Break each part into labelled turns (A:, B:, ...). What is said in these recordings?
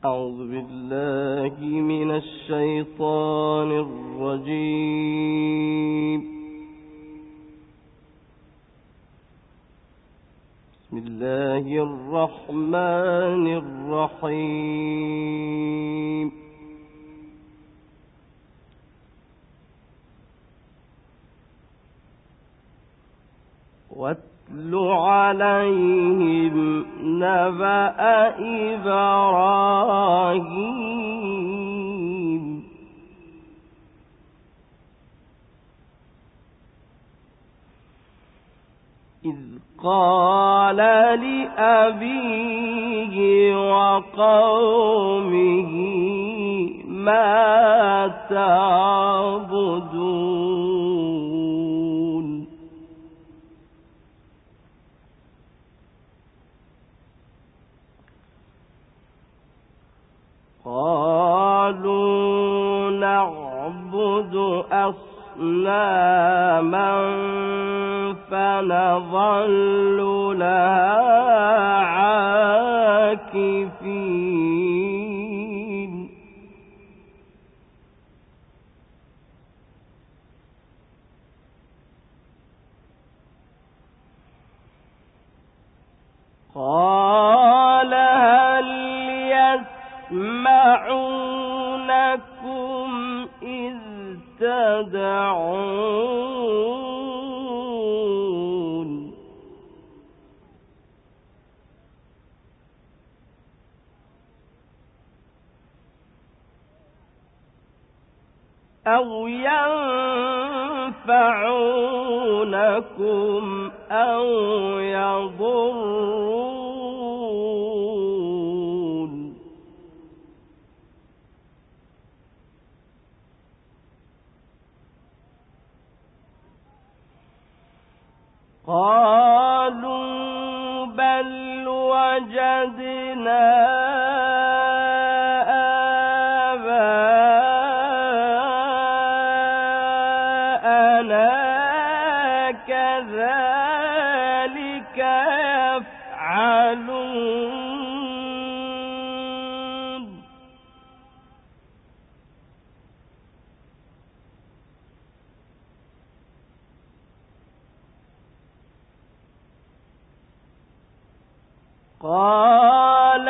A: أعوذ بالله من الشيطان الرجيم. بسم الله الرحمن الرحيم. واتل عليهم نبأ إبراهيم إذ قال لأبيه وقومه ما تعبدون قالوا نعبد أصناما فنظل لها عاكفين قال هل يسمعونكم إذ تدعون أو ينفعونكم أو يضرون قالوا بل وجدنا كذلك يفعلون قال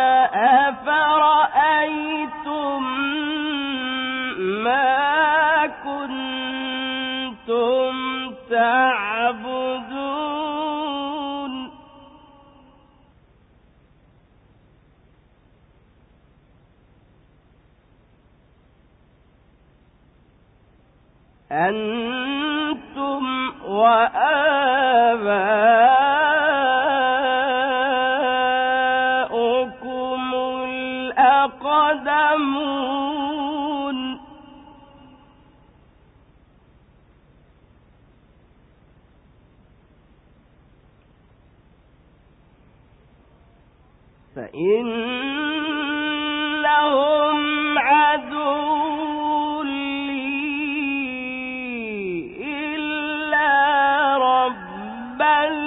A: أفرأيتم ما كنتم تعبدون أنتم وآباؤكم الأقدمون فإنهم عدو لي إلا رب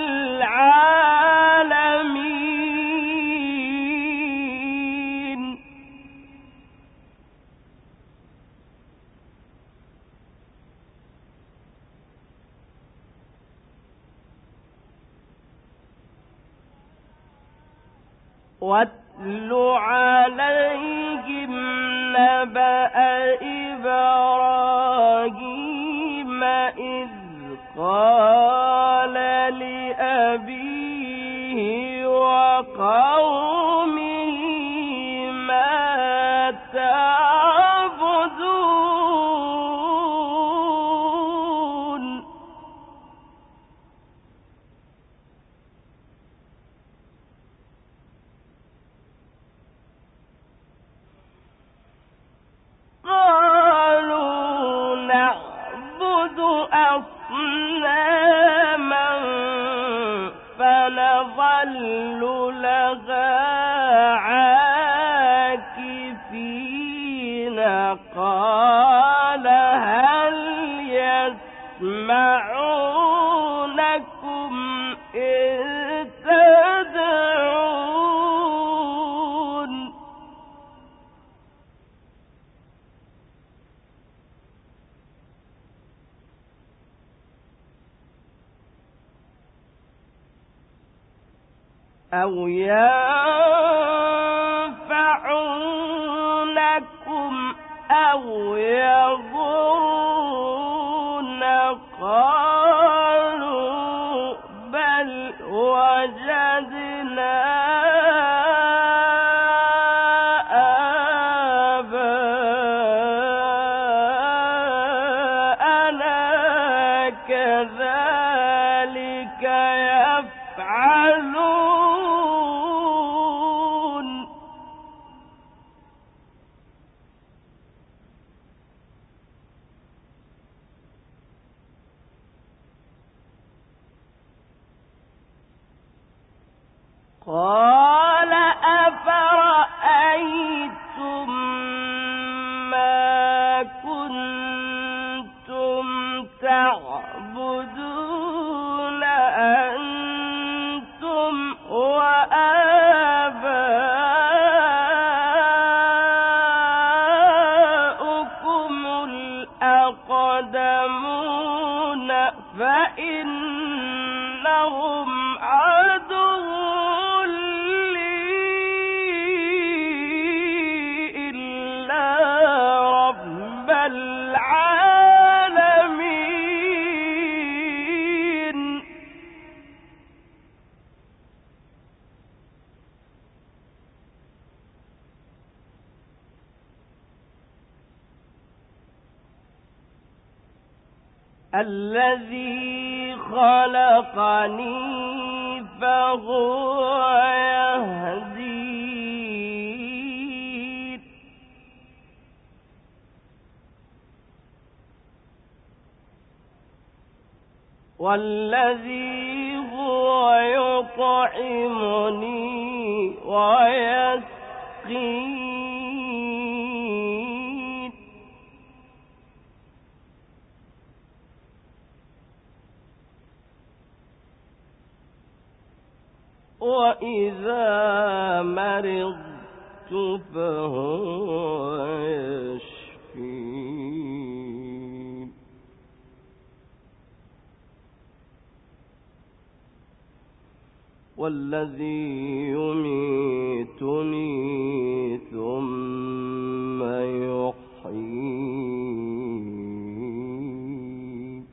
A: العالمين واتل عليهم نبأ إبراهيم إذ قال لأبيه وقومه ما تعبدون قالوا نعبد أصناما فنظل لها عاكفين قال هل يسمعونكم إذ تدعون أو ينفعونكم أو يضرون قالوا بل وجدنا قال أفرأيتم ما كنتم تعبدون أنتم وآباؤكم الأقدمون فإنهم عدو الذي خلقني فهو يهدين والذي هو يطعمني ويسقين وإذا مرضت فهو يشفين والذي يميتني ثم يحيين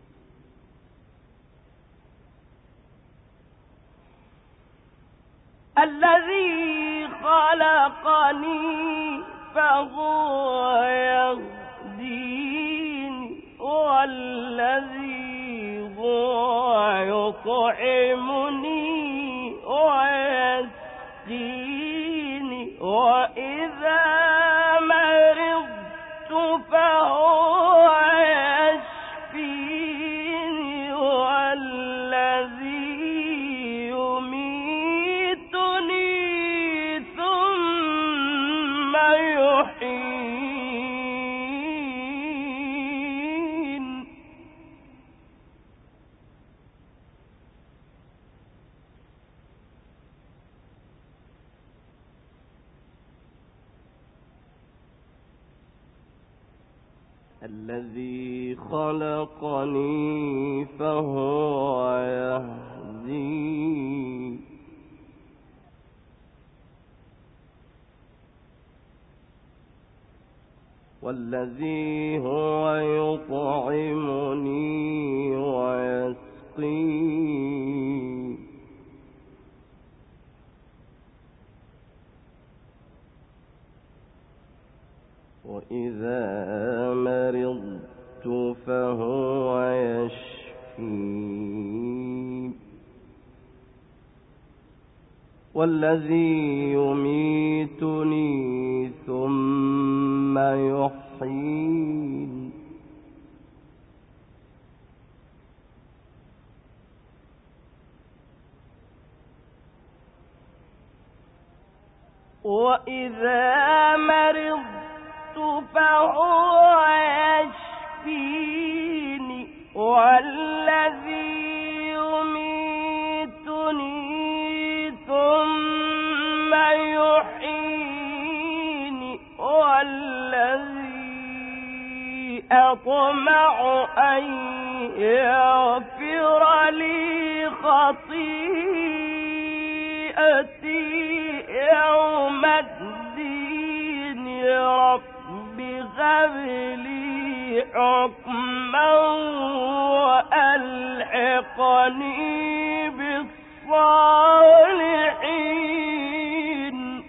A: الذي خلقني فهو يهدين والذي هو يطعمني ويسقين وإذا مرضت فهو يشفين والذي يميتني ثم يحيين الذي خلقني فهو يهدين والذي هو يطعمني ويسقين وإذا مرضت فهو يشفين والذي يميتني ثم يحيين وإذا مرضت فهو يشفيني والذي يميتني ثم يحييني والذي أطمع أن يغفر لي خطيئتي يوم الدين رب هب لي حكما وألحقني بالصالحين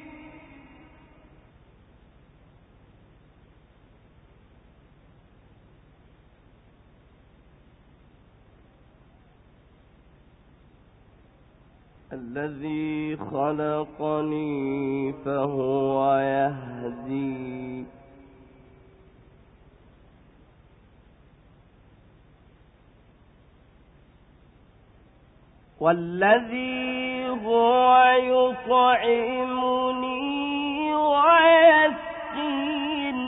A: الذي خلقني فهو يهدي والذي هو يطعمني ويسقين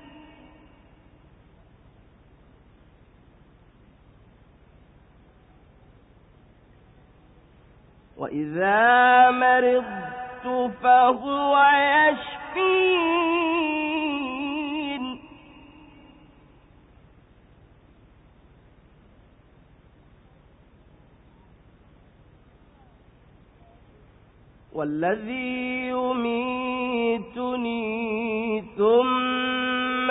A: وإذا مرضت فهو يشفين والذي يميتني ثم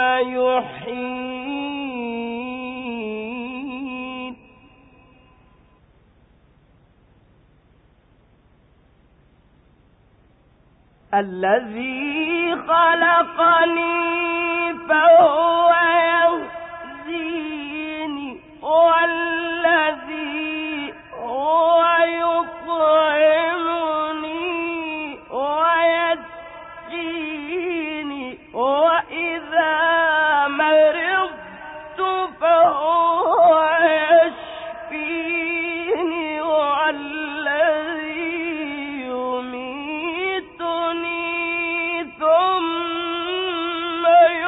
A: يحيين الذي خلقني فهو يهديني والذي هو يطعمني ويسقيني وإذا مرضت فهو يشفيني والذي يميتني ثم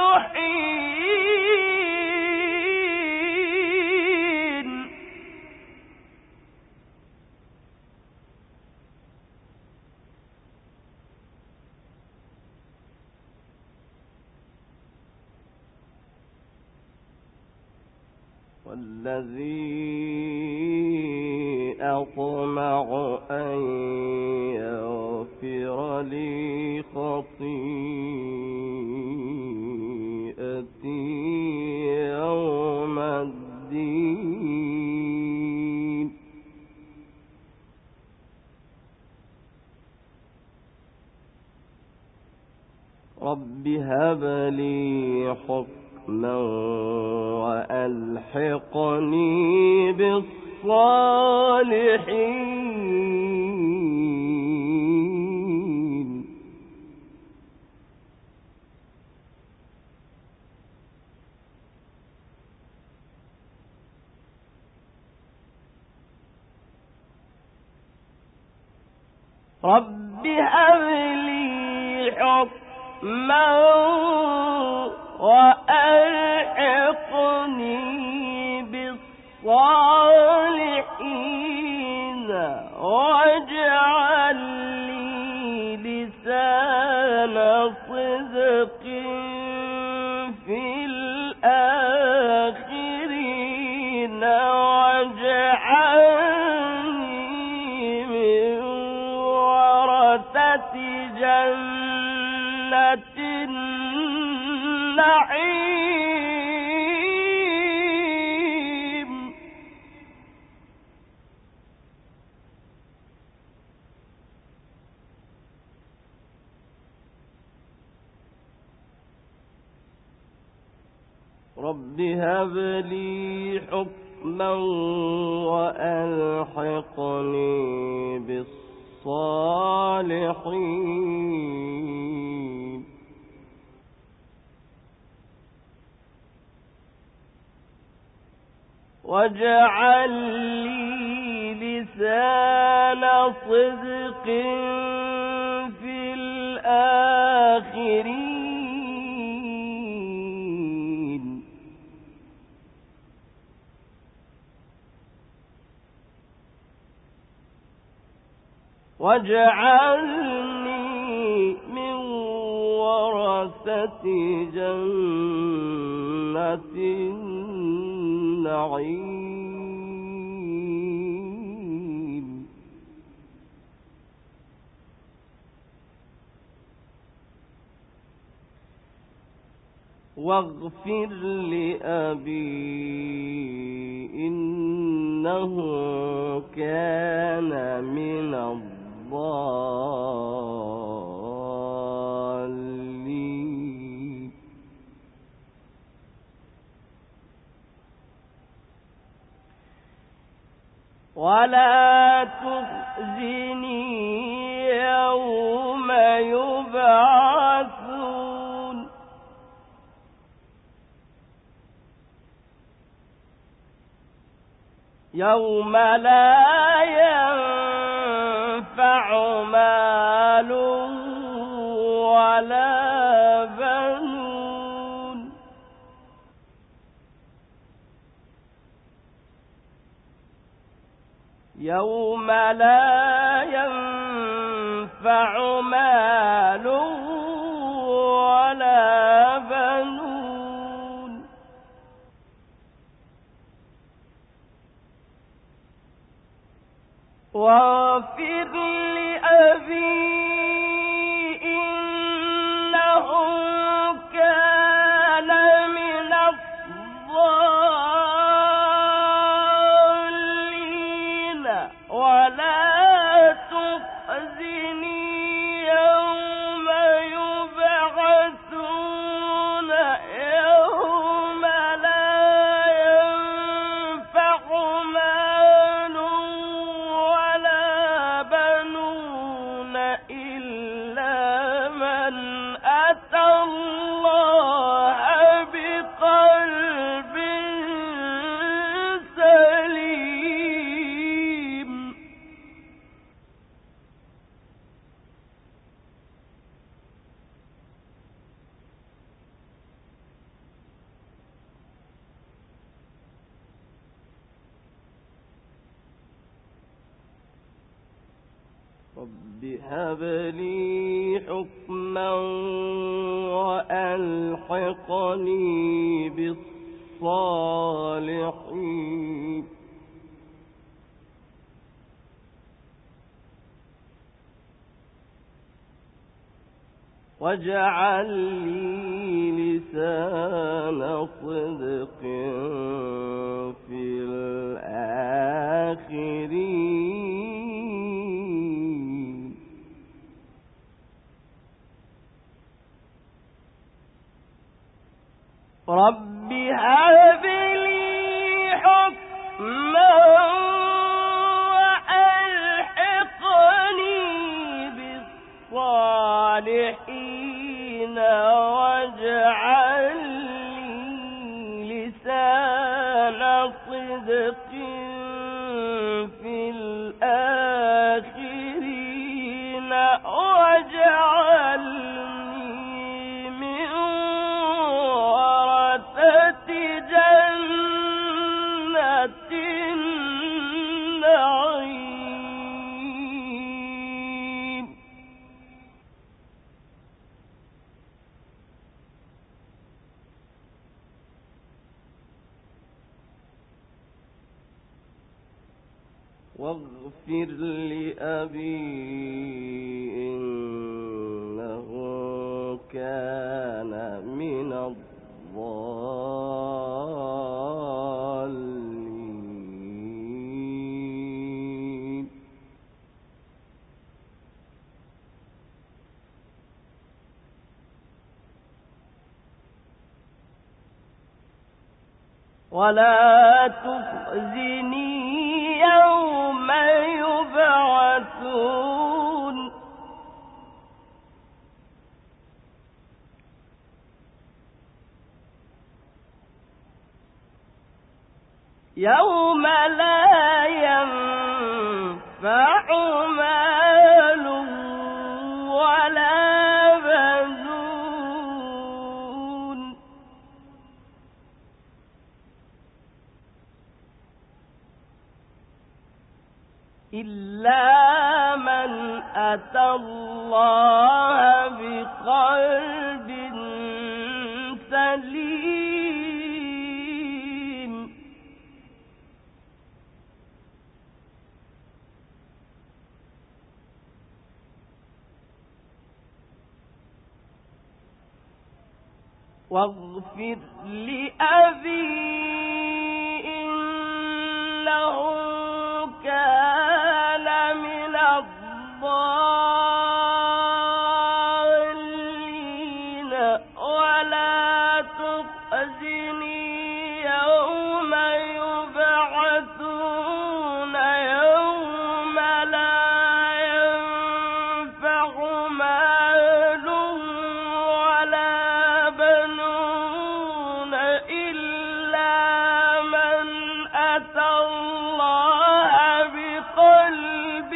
A: يحيين والذي أطمع أن يغفر لي خطيئتي يوم الدين رب هب لي حكما وألحقني بالصالحين رب هب لي حكما وألحقني بالصالحين واجعل لي لسان صدق في الآخرين واجعلني من ورثة جنة النعيم رب هب لي حكما وألحقني بالصالحين واجعل لي لسان صدق في الآخرين واجعلني من ورثة جنة النعيم واغفر لأبي إنه كان من الضالين ولا تخزني يوم يبعثون يوم لا ينفع مال ولا بنون يوم لا ينفع مال ولا بنون واغفر لأبي إنه كان من الضالين ولا تخزني يوم يبعثون يوم لا ينفع مال ولا بنون إلا من أتى الله بقلب سليم رب هب لي حكما وألحقني بالصالحين واجعل لي لسان صدق في الآخرين رب هب لي حكما وألحقني بالصالحين واجعل لي لسان صدق في الآخرين واجعلني من ورثة جنة النعيم واغفر لأبي إنه كان من الضالين ولا تخزني يوم يبعثون يوم لا ينفع مال ولا بنون إلا من أتى الله بقلب سليم واغفر لأبي إنه كان من الضالين ولا تخزني يوم يبعثون يوم لا ينفع مال ولا بنون إلا من أتى الله بقلب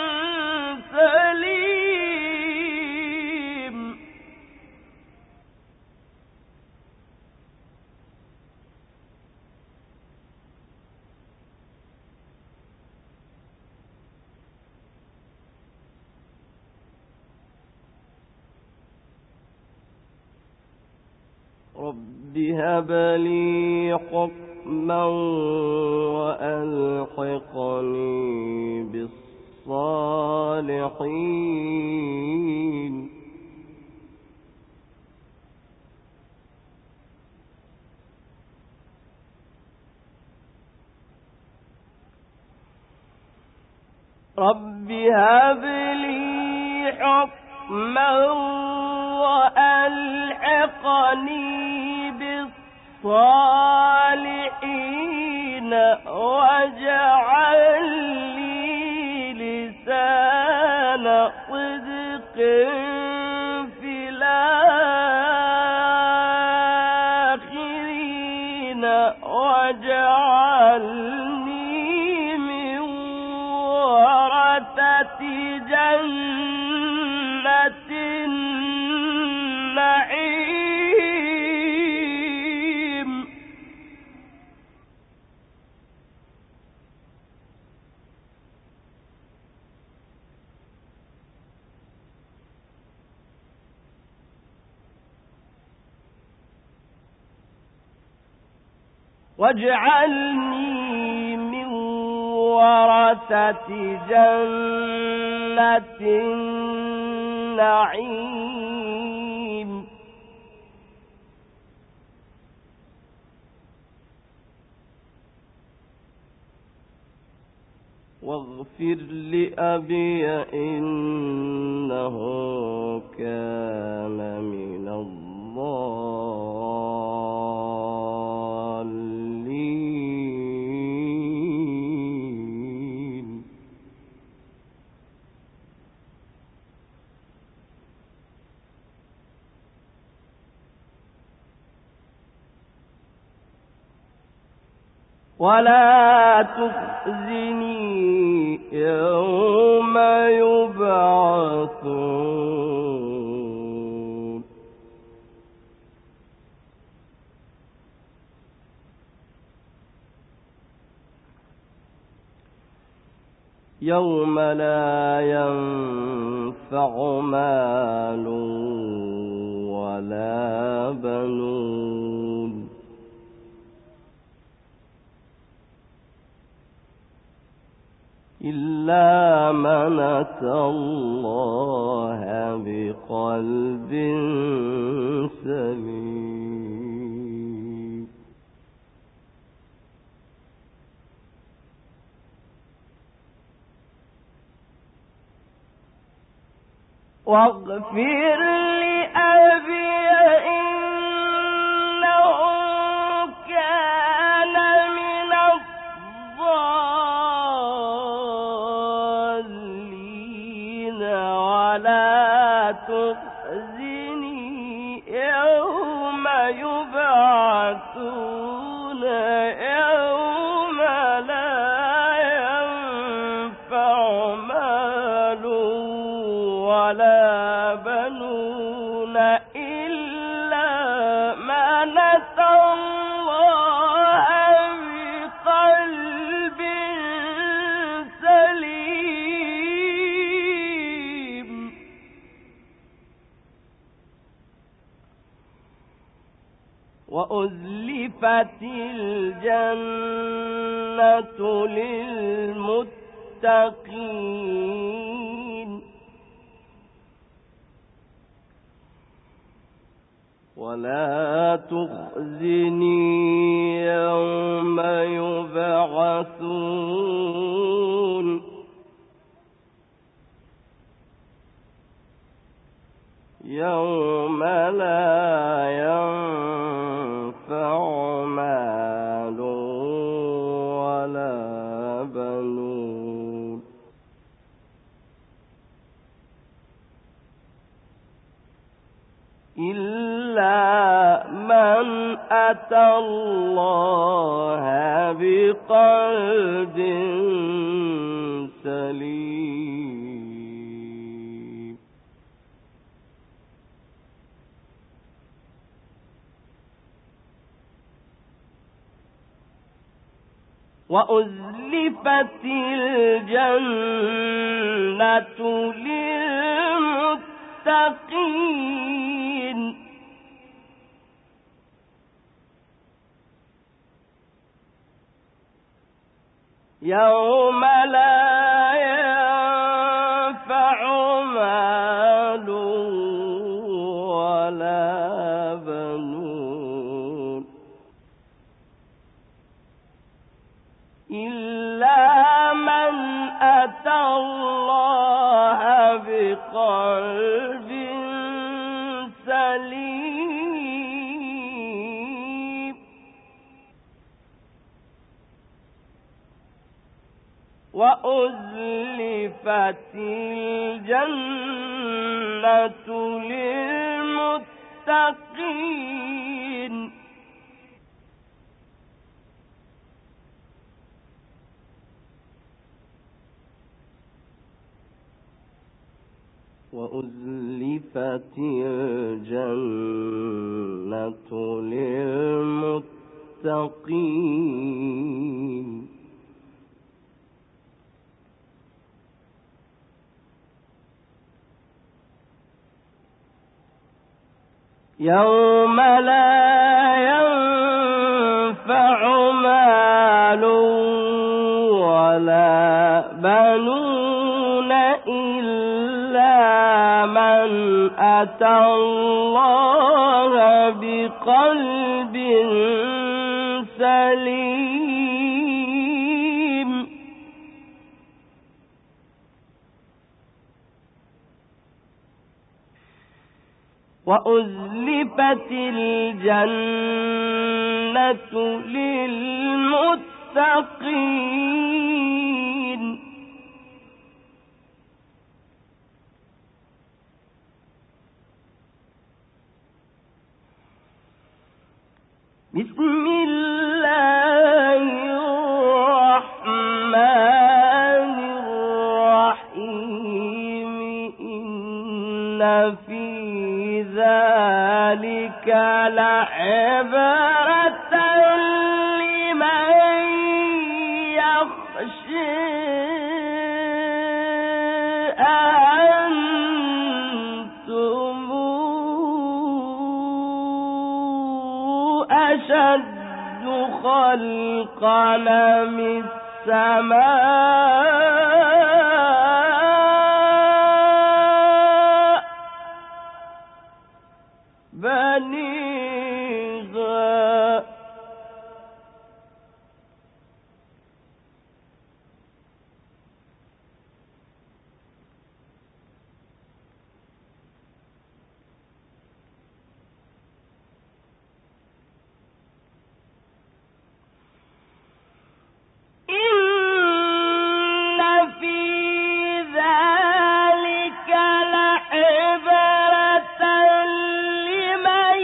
A: سليم. رب هب لي حكما وألحقني بالصالحين. رب هب لي حكما وألحقني بالصالحين واجعل لي لسان صدق في الآخرين واجعلني من ورثة جنة النعيم. واجعلني من ورثة جنة النعيم. واغفر لأبي إنه كان من الضالين. ولا تخزني يوم يبعثون يوم لا ينفع مال ولا بنون إلا من أتى الله بقلب سليم. واغفر لأبي إنه كان من الضالين ولا تخزني يوم يبعثون يوم لا ينفع مال ولا بنون إلا من أتى الله بقلب سليم. وأزلفت الجنة للمتقين ولا تخزني يوم يبعثون يوم لا ينفع مال ولا بنون إلا من أتى الله بقلب سليم وأزلفت الجنة للمتقين يوم لا ينفع مال ولا بنون إلا من أتى الله بقلب سليم وأزلفت الجنة للمتقين وأزلفت الجنة للمتقين يوم لا ينفع مال ولا بنون إلا من أتى الله بقلب سليم وأزلفت الجنة للمتقين بسم الله الرحمن الرحيم إن في ذلك لعبرة لمن يخشى أنتم أشد خلقا من السماء بنيها إن في ذلك لعبرة لمن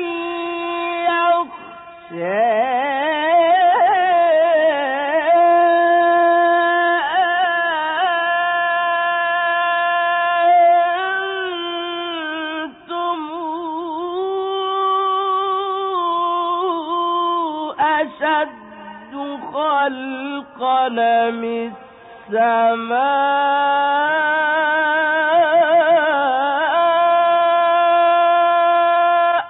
A: أنتم أشد خلقا من السماء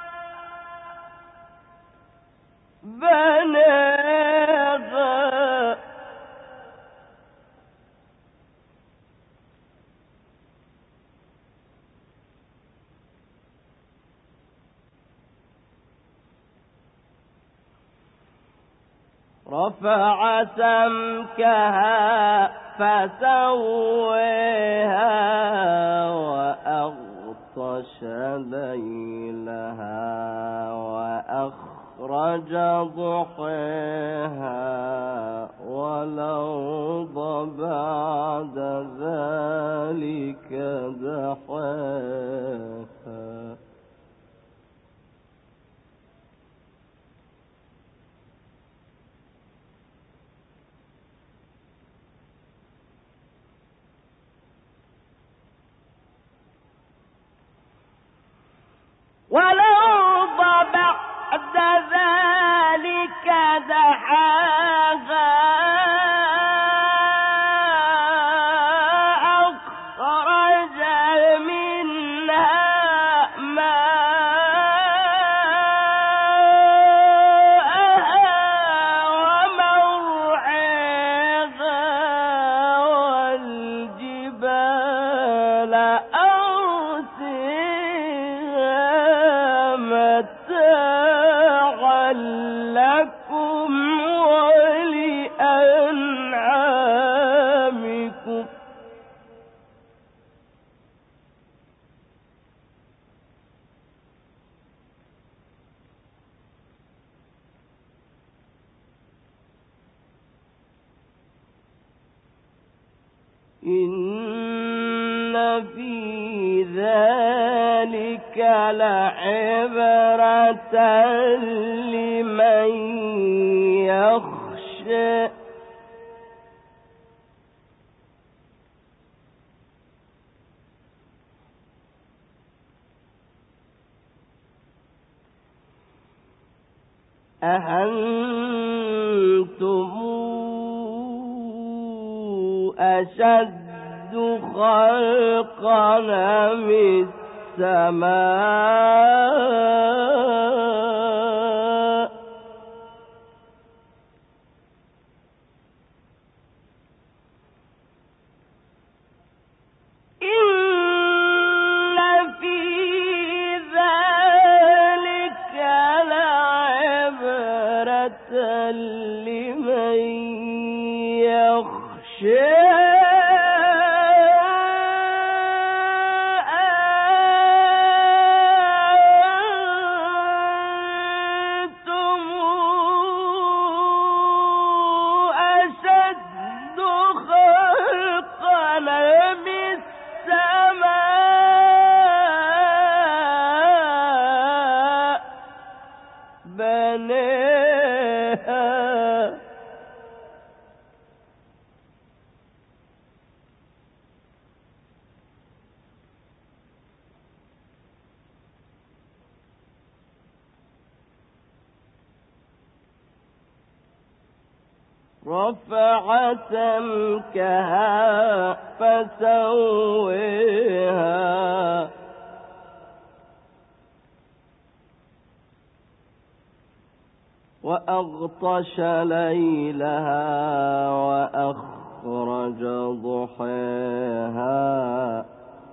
A: بناها رفع سمكها فسويها وأغطش ليلها وأخرج ضحيها والأرض بعد ذلك دحاها والأرض بعد ذلك دحاها أخرج منها ماءها ومرعاها والجبال متاعا لكم ولأنعامكم إن في ذلك لعبرة لمن يخشى أأنتم أشد خلقا أم السماء إن في ذلك لعبرة لمن يخشى رفع سمكها فسويها وأغطش ليلها وأخرج ضحيها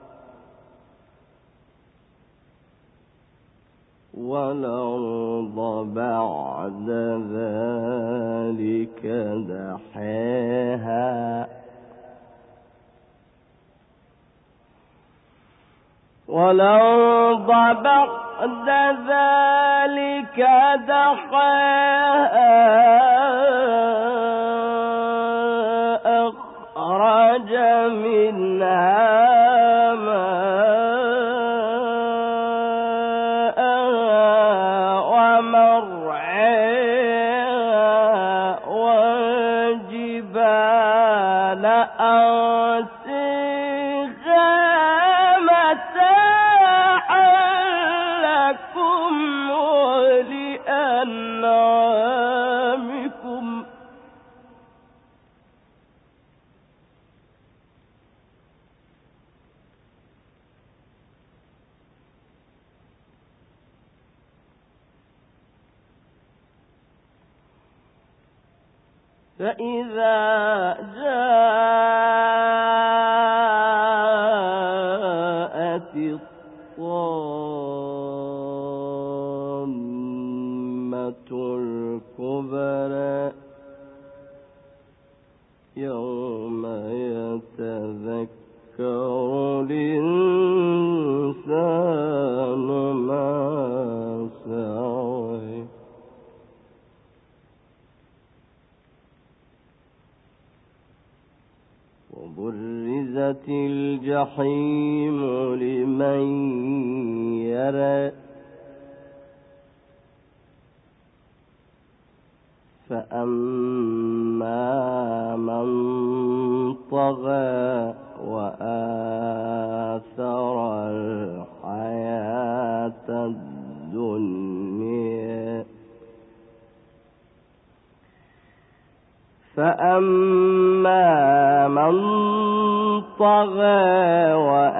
A: والأرض بعد ذلك دحاها والأرض بعد ذلك دحاها أخرج منها فإذا جاءت الطامة الكبرى يوم يتذكر الإنسان ما سعى وبرزت الجحيم لمن يرى فأما من طغى وآثر الحياة الدنيا فأما من طغى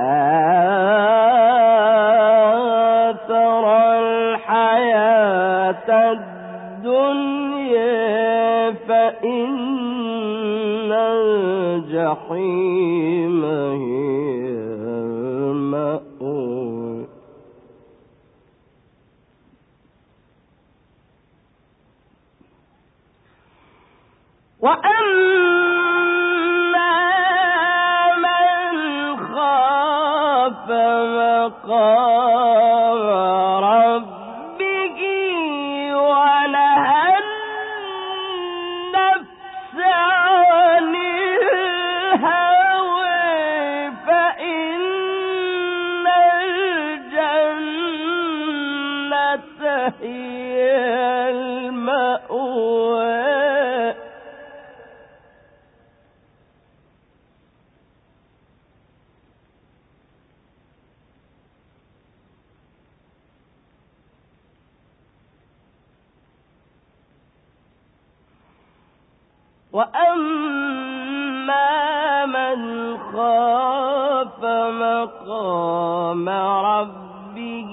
A: وآثر الحياة الدنيا فإن الجحيم هي المأوى وأما من خاف مقام ربه ونهى النفس عن الهوى فإن الجنة هي المأوى وأما من خاف مقام ربه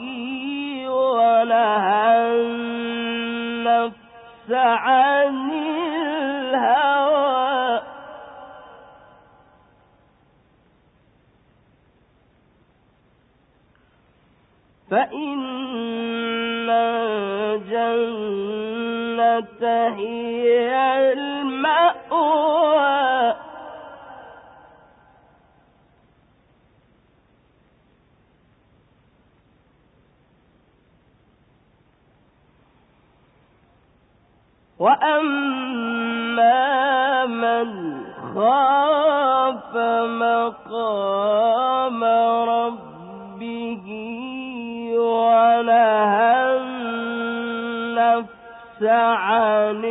A: ونهى النفس عن الهوى فإن الجنة هي المأوى وأما من خاف مقام ربه ونهى النفس عن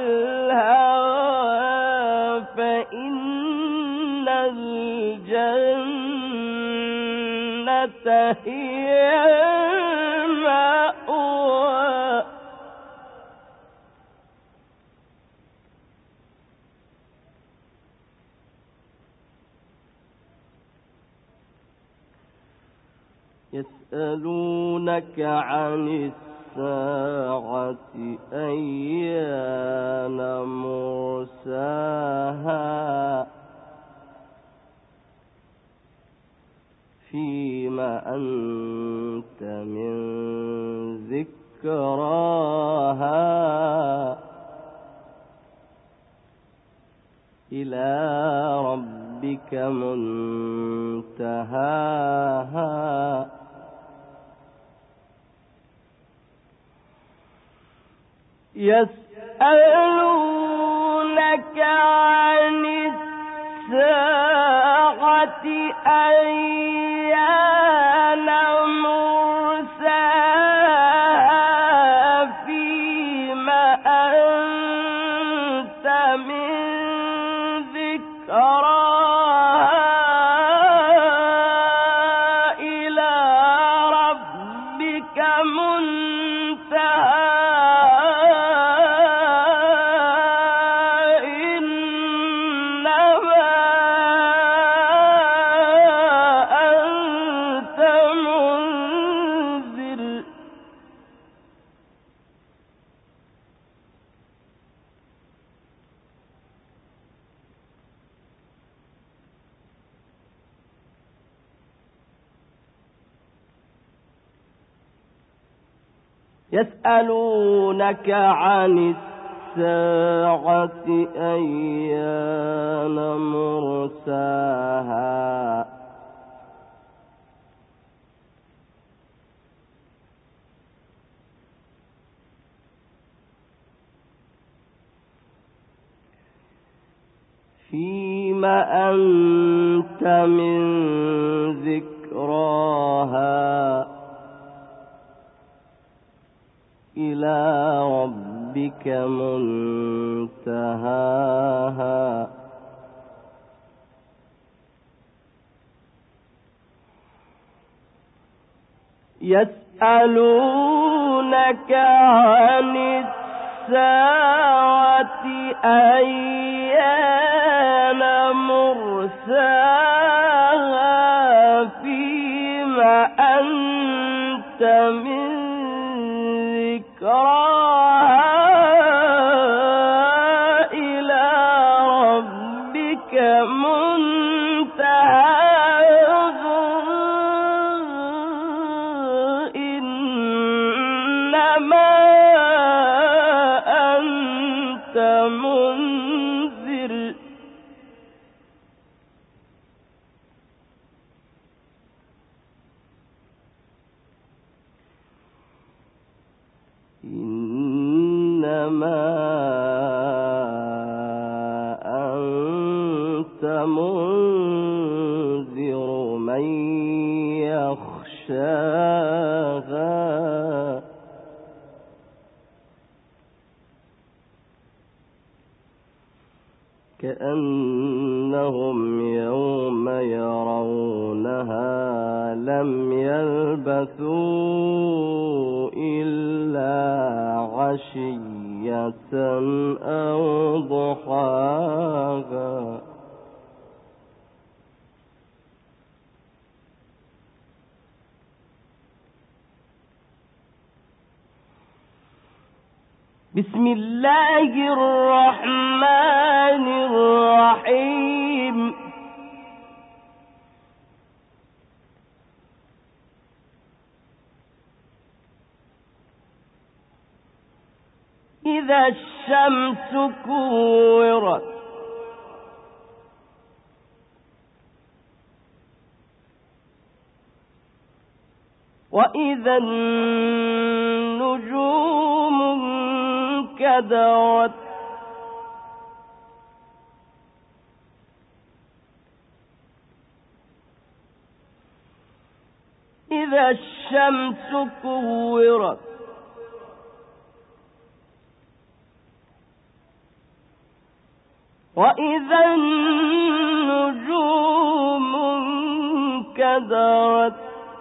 A: الهوى فإن الجنة هي المأوى يسألونك عن الساعة أيان مرساها فيما أنت من ذكراها إلى ربك منتهاها يسألونك عن الساعة أيان مرساها فيما أنت من ذكراها إلى ربك منتهاها يسألونك عن الساعة أيان مرساها فيم أنت من ذكراها إلى ربك منتهاها يسألونك عن الساعة أيان مرساها فيم أنت من ذكراها إلى ربك منتهاها إنما أنت منذر إنما أنت منذر من يخشاها كأنهم يوم يرونها لم يلبثوا إلا عشية أو ضحاها بسم الله الرحمن الرحيم إذا الشمس كورت وإذا النجوم انكدرت إذا الشمس كورت وإذا النجوم انكدرت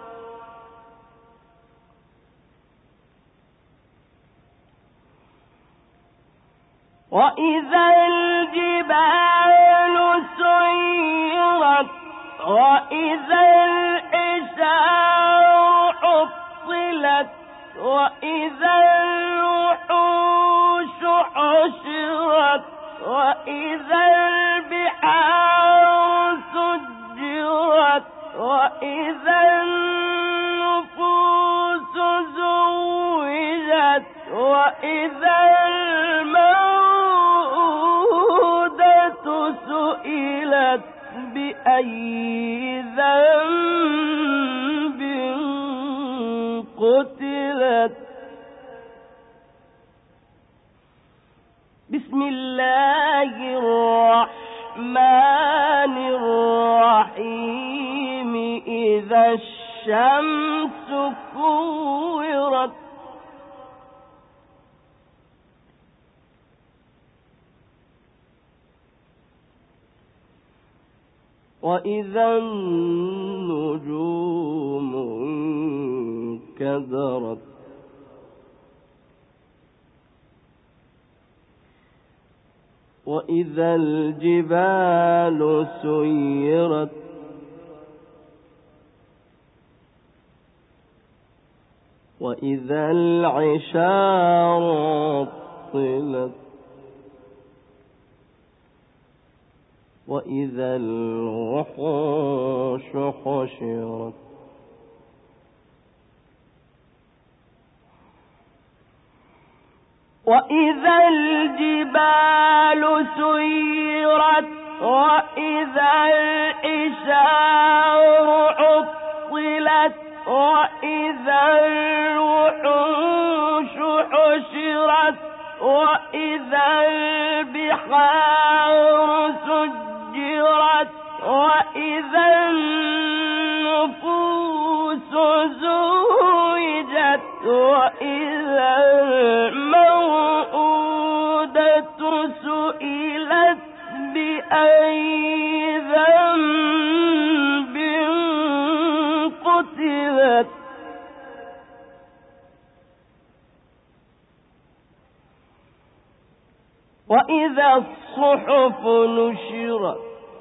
A: وإذا الجبال سيرت وإذا العشار عطلت وإذا الوحوش حشرت وإذا البحار سجرت وإذا النفوس زوجت وإذا الموءودة سئلت بأي ذنب قتلت بسم الله الرحمن الرحيم إذا الشمس كورت وإذا النجوم انكدرت وإذا الجبال سيرت وإذا العشار عطلت وإذا الوحوش حشرت وإذا الجبال سيرت وإذا العشار عطلت وإذا الوحوش حشرت وإذا البحار سجرت وإذا النفوس زوجت وإذا الموءودة سئلت بأي ذنب قتلت وإذا الصحف نشرت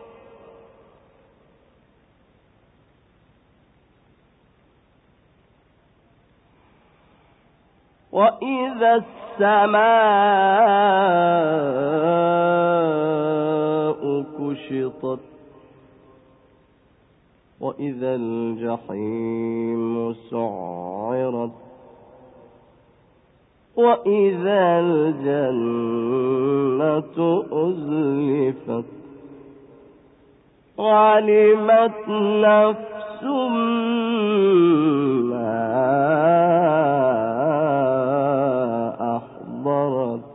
A: وإذا السماء كشطت وإذا الجحيم سعرت وإذا الجنة أزلفت وعلمت نفس ما أحضرت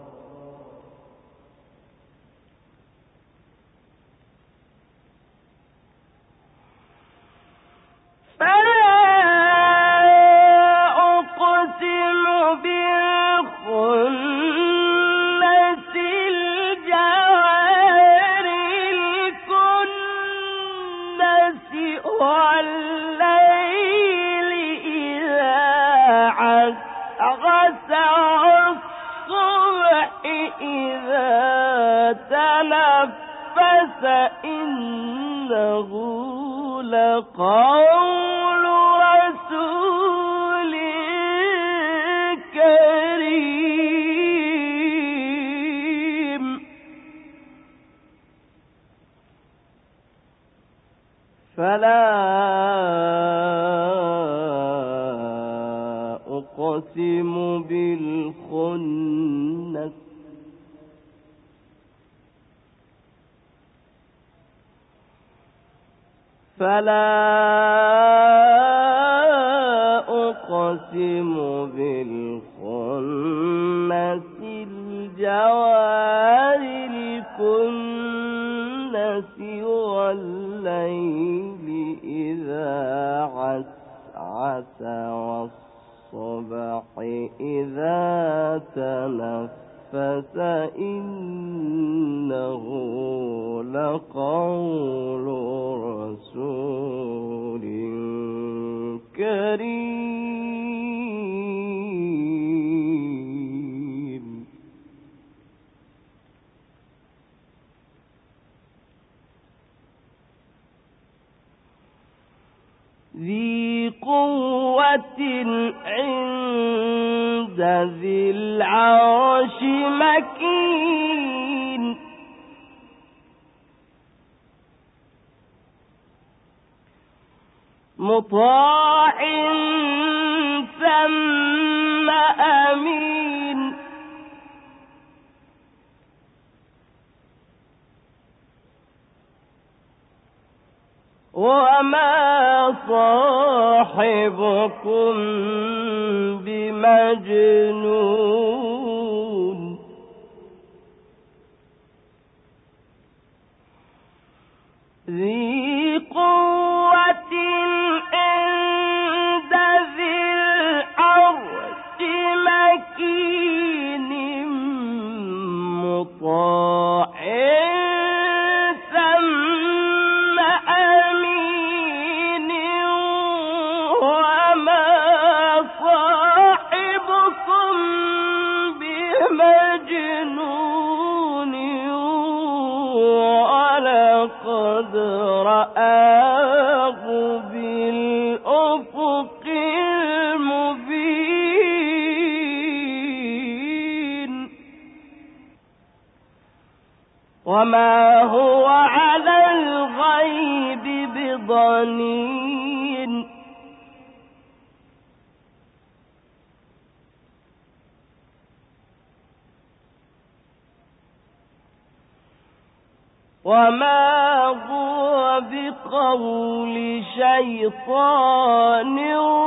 A: والليل إذا عسعس والصبح إذا تنفس إنه لقول رسول كريم فلا أقسم بالخنس فلا أقسم بالخنس الجوار الكنس والليل إذا عسعس والصبح إذا تنفس إنه لقول رسول كريم ذي قوة عند ذي العرش مكين مطاع ثم أمين وما صاحبكم بمجنون ذي قوة عند ذي العرش مكين مطاع ثم أمين وما صاحبكم بمجنون ولقد رآه بالأفق المبين وما هو على الغيب بضنين وما هو بقول شيطان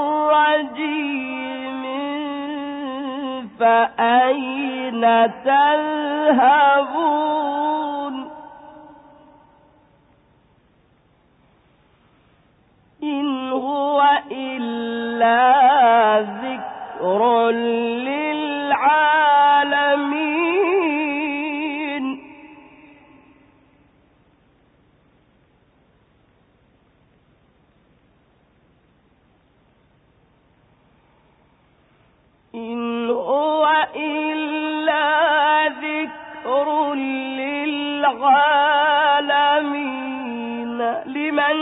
A: رجيم فأين تذهبون إن هو إلا ذكر للعالمين إن هو إلا ذكر للعالمين لمن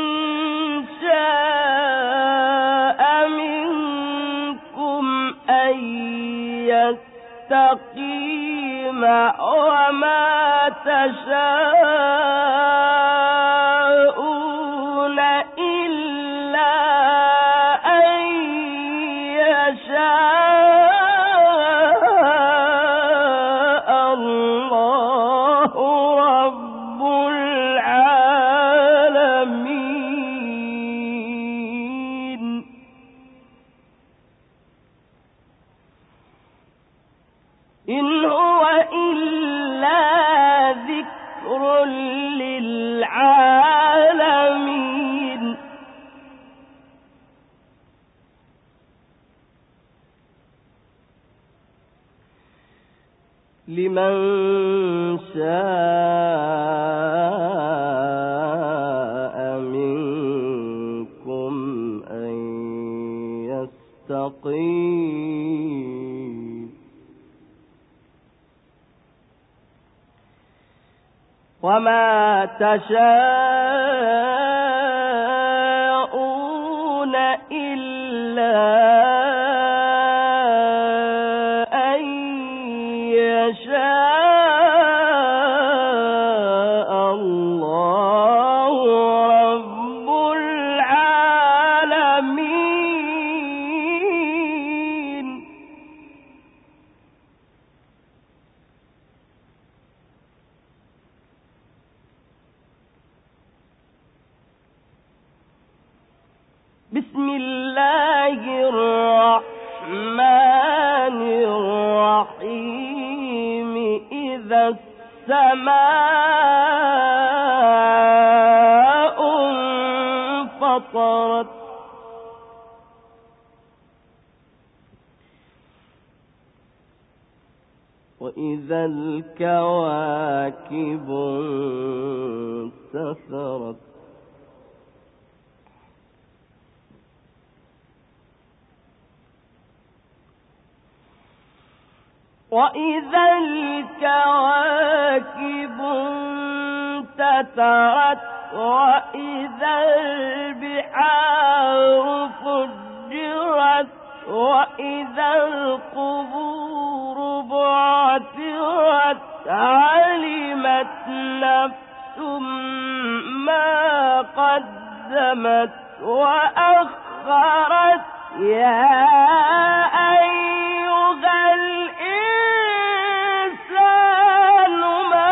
A: شاء منكم أن يستقيم وما تشاءون إلا أن يشاء الله رب العالمين إن هو إلا ذكر للعالمين لمن شاء منكم أن يستقيم وما تشاءون إلا أن يشاء الله رب العالمين بسم الله الرحمن الرحيم إذا السماء انفطرت وإذا الكواكب انتثرت وإذا الكواكب انتثرت وإذا البحار فجرت وإذا القبور بعثرت علمت نفس ما قدمت وأخرت يا أيها الإنسان ما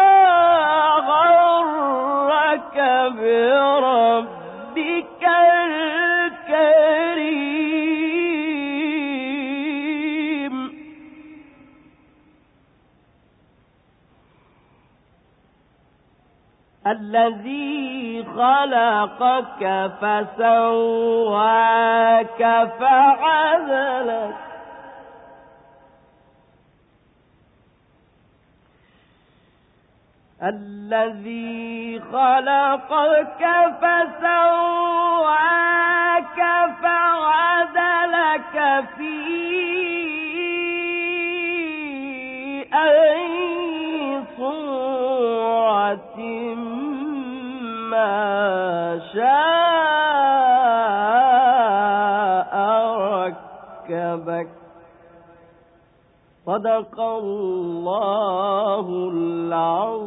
A: غرك بربك الكريم الذي خلقك فسواك فعدلك الذي خلقك فسواك فعدلك في أي صورة ما شاء ركبك صدق الله العظيم